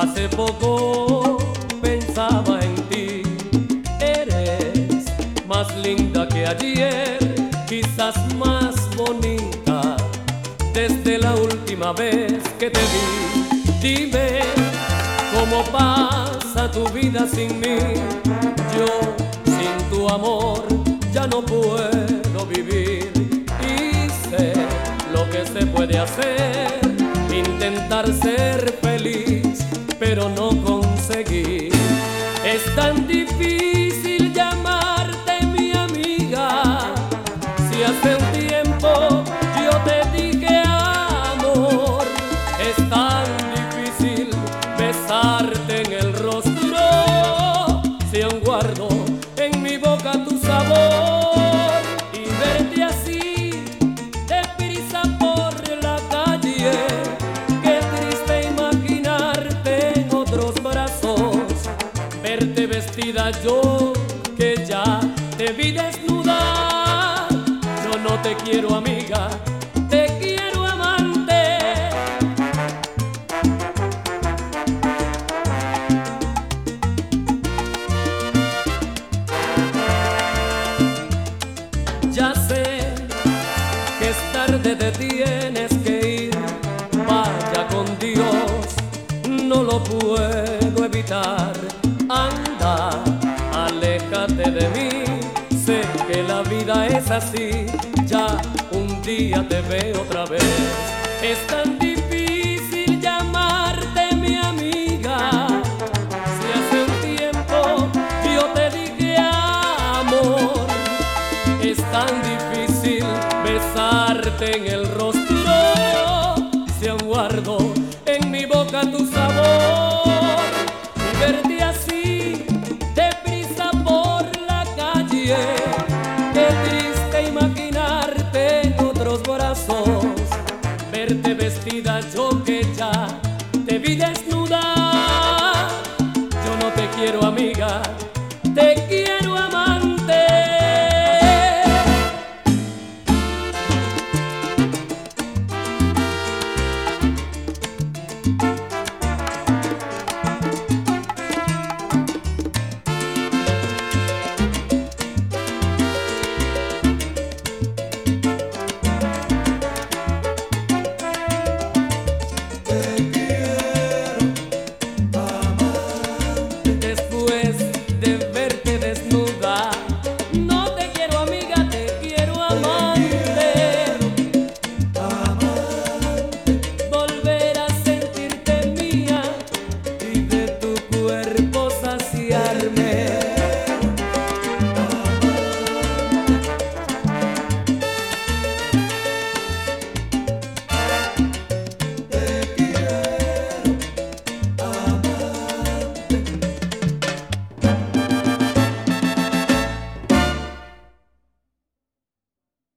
Hace poco pensaba en ti, eres más linda que ayer, quizás más bonita desde la última vez que te vi. Dime cómo pasa tu vida sin mí, yo sin tu amor ya no puedo vivir. Y sé lo que se puede hacer, intentar ser feliz, pero no conseguir. Es tan difícil llamarte mi amiga, si hace un tiempo yo te dije amor. Es tan difícil besarte en el rostro, si aún guardo en mi boca tu sabor. Y verte así, deprisa por la calle, qué triste imaginarte en otros brazos. Verte vestida yo, que ya te vi desnuda. Yo no te quiero amiga, te quiero amante. Ya sé que es tarde, te tienes que ir. Vaya con Dios, no lo puedo evitar. Anda, aléjate de mí, sé que la vida es así. Ya un día te veo otra vez. Es tan difícil llamarte mi amiga, si hace un tiempo yo te dije amor. Es tan difícil besarte en el rostro, si aún guardo en mi boca tu sabor. Y verte así, deprisa por la calle, qué triste imaginarte en otros brazos. Verte vestida yo, que ya te vi desnuda. Yo no te quiero amiga, te quiero